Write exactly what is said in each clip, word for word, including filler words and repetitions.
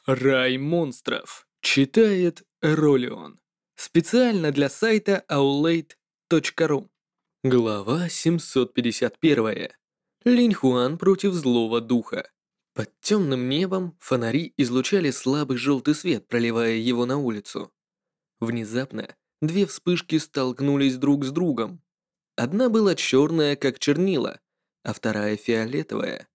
Рай монстров. Читает Ролион. Специально для сайта аулейт точка ру. Глава семьсот пятьдесят один. Линь-Хуан против злого духа. Под темным небом фонари излучали слабый желтый свет, проливая его на улицу. Внезапно две вспышки столкнулись друг с другом. Одна была черная, как чернила, а вторая фиолетовая.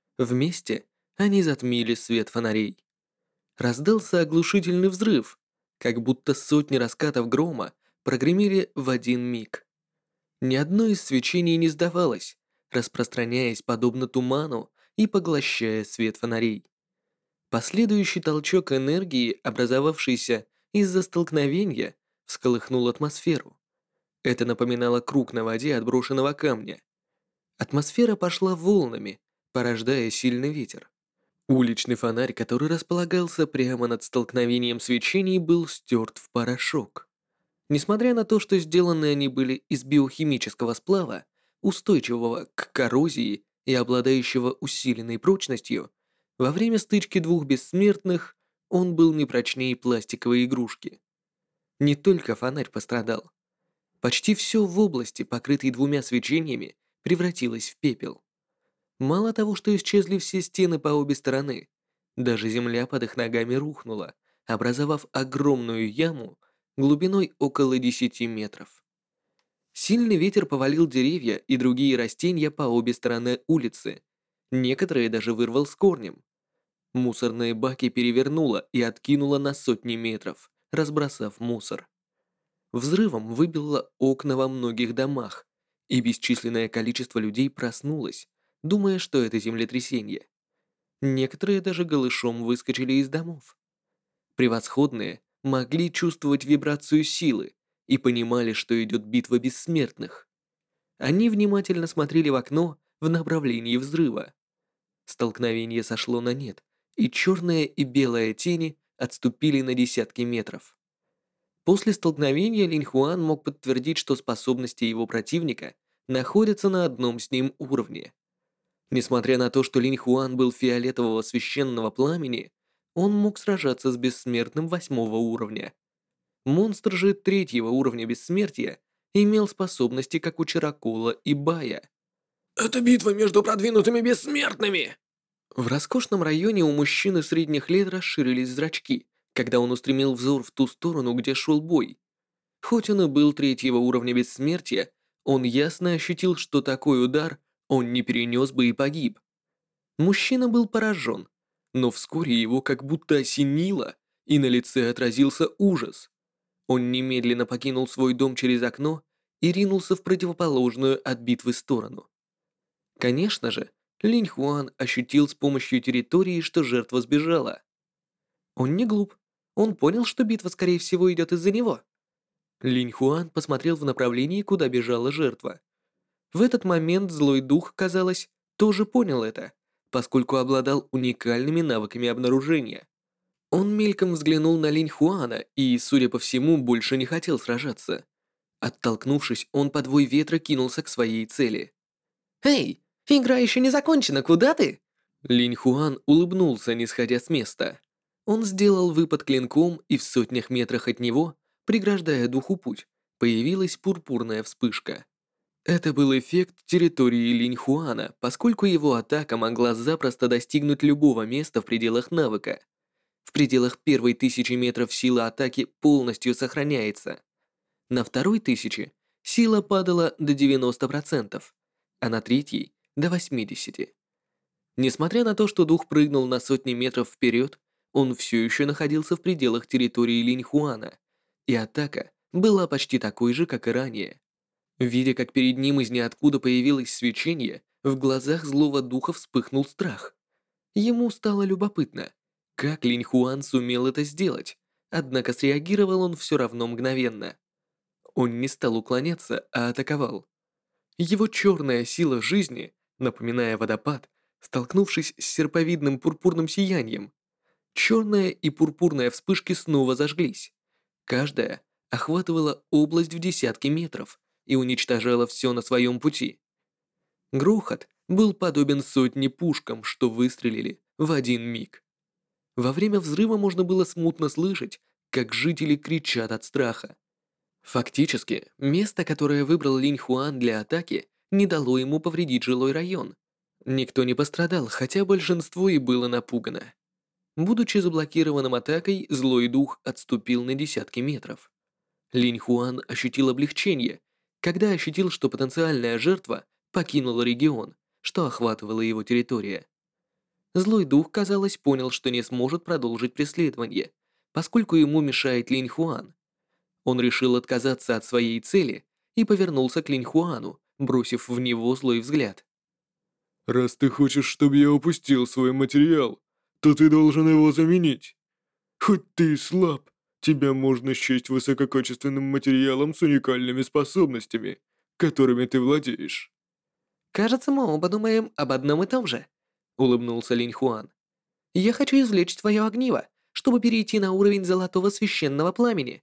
Вместе они затмили свет фонарей. Раздался оглушительный взрыв, как будто сотни раскатов грома прогремели в один миг. Ни одно из свечений не сдавалось, распространяясь подобно туману и поглощая свет фонарей. Последующий толчок энергии, образовавшийся из-за столкновения, всколыхнул атмосферу. Это напоминало круг на воде от брошенного камня. Атмосфера пошла волнами, порождая сильный ветер. Уличный фонарь, который располагался прямо над столкновением свечений, был стерт в порошок. Несмотря на то, что сделаны они были из биохимического сплава, устойчивого к коррозии и обладающего усиленной прочностью, во время стычки двух бессмертных он был не прочнее пластиковой игрушки. Не только фонарь пострадал. Почти все в области, покрытой двумя свечениями, превратилось в пепел. Мало того, что исчезли все стены по обе стороны, даже земля под их ногами рухнула, образовав огромную яму глубиной около десяти метров. Сильный ветер повалил деревья и другие растения по обе стороны улицы. Некоторые даже вырвал с корнем. Мусорные баки перевернуло и откинуло на сотни метров, разбросав мусор. Взрывом выбило окна во многих домах, и бесчисленное количество людей проснулось, думая, что это землетрясение. Некоторые даже голышом выскочили из домов. Превосходные могли чувствовать вибрацию силы и понимали, что идет битва бессмертных. Они внимательно смотрели в окно в направлении взрыва. Столкновение сошло на нет, и черная и белая тени отступили на десятки метров. После столкновения Линь-Хуан мог подтвердить, что способности его противника находятся на одном с ним уровне. Несмотря на то, что Линь-Хуан был фиолетового священного пламени, он мог сражаться с бессмертным восьмого уровня. Монстр же третьего уровня бессмертия имел способности, как у Чаракула и Бая. Это битва между продвинутыми бессмертными! В роскошном районе у мужчины средних лет расширились зрачки, когда он устремил взор в ту сторону, где шел бой. Хоть он и был третьего уровня бессмертия, он ясно ощутил, что такой удар он не перенес бы и погиб. Мужчина был поражен, но вскоре его как будто осенило, и на лице отразился ужас. Он немедленно покинул свой дом через окно и ринулся в противоположную от битвы сторону. Конечно же, Линь Хуан ощутил с помощью территории, что жертва сбежала. Он не глуп, он понял, что битва скорее всего идет из-за него. Линь Хуан посмотрел в направлении, куда бежала жертва. В этот момент злой дух, казалось, тоже понял это, поскольку обладал уникальными навыками обнаружения. Он мельком взглянул на Линь Хуана и, судя по всему, больше не хотел сражаться. Оттолкнувшись, он под вой ветра кинулся к своей цели. «Эй, игра еще не закончена, куда ты?» Линь Хуан улыбнулся, не сходя с места. Он сделал выпад клинком, и в сотнях метрах от него, преграждая духу путь, появилась пурпурная вспышка. Это был эффект территории Линь Хуана, поскольку его атака могла запросто достигнуть любого места в пределах навыка. В пределах первой тысячи метров сила атаки полностью сохраняется. На второй тысяче сила падала до девяноста процентов, а на третьей – до восьмидесяти процентов. Несмотря на то, что дух прыгнул на сотни метров вперед, он все еще находился в пределах территории Линь Хуана, и атака была почти такой же, как и ранее. Видя, как перед ним из ниоткуда появилось свечение, в глазах злого духа вспыхнул страх. Ему стало любопытно, как Линь Хуан сумел это сделать, однако среагировал он все равно мгновенно. Он не стал уклоняться, а атаковал. Его черная сила жизни, напоминая водопад, столкнувшись с серповидным пурпурным сиянием, черная и пурпурная вспышки снова зажглись. Каждая охватывала область в десятки метров и уничтожала все на своем пути. Грохот был подобен сотне пушкам, что выстрелили в один миг. Во время взрыва можно было смутно слышать, как жители кричат от страха. Фактически, место, которое выбрал Линь Хуан для атаки, не дало ему повредить жилой район. Никто не пострадал, хотя большинство и было напугано. Будучи заблокированным атакой, злой дух отступил на десятки метров. Линь Хуан ощутил облегчение, когда ощутил, что потенциальная жертва покинула регион, что охватывала его территория. Злой дух, казалось, понял, что не сможет продолжить преследование, поскольку ему мешает Линь Хуан. Он решил отказаться от своей цели и повернулся к Линь Хуану, бросив в него злой взгляд. «Раз ты хочешь, чтобы я упустил свой материал, то ты должен его заменить. Хоть ты и слаб, тебя можно счесть высококачественным материалом с уникальными способностями, которыми ты владеешь». «Кажется, мы оба думаем об одном и том же», — улыбнулся Линь Хуан. «Я хочу извлечь твое огниво, чтобы перейти на уровень золотого священного пламени».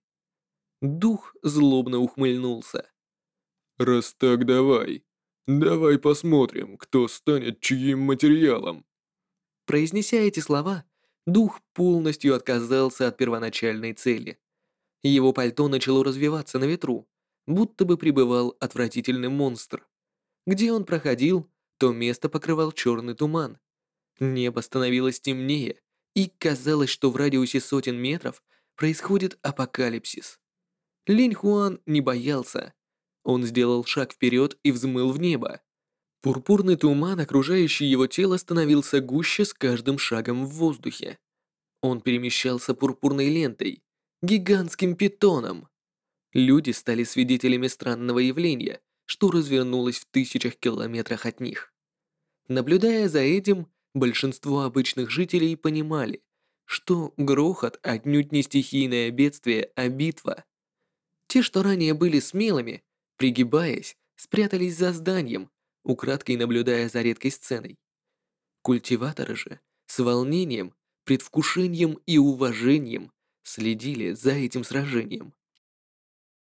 Дух злобно ухмыльнулся. «Раз так, давай. Давай посмотрим, кто станет чьим материалом». Произнеся эти слова, дух полностью отказался от первоначальной цели. Его пальто начало развиваться на ветру, будто бы пребывал отвратительный монстр. Где он проходил, то место покрывал черный туман. Небо становилось темнее, и казалось, что в радиусе сотен метров происходит апокалипсис. Линь Хуан не боялся. Он сделал шаг вперед и взмыл в небо. Пурпурный туман, окружающий его тело, становился гуще с каждым шагом в воздухе. Он перемещался пурпурной лентой, гигантским питоном. Люди стали свидетелями странного явления, что развернулось в тысячах километрах от них. Наблюдая за этим, большинство обычных жителей понимали, что грохот отнюдь не стихийное бедствие, а битва. Те, что ранее были смелыми, пригибаясь, спрятались за зданием, украдкой наблюдая за редкой сценой. Культиваторы же с волнением, предвкушением и уважением следили за этим сражением.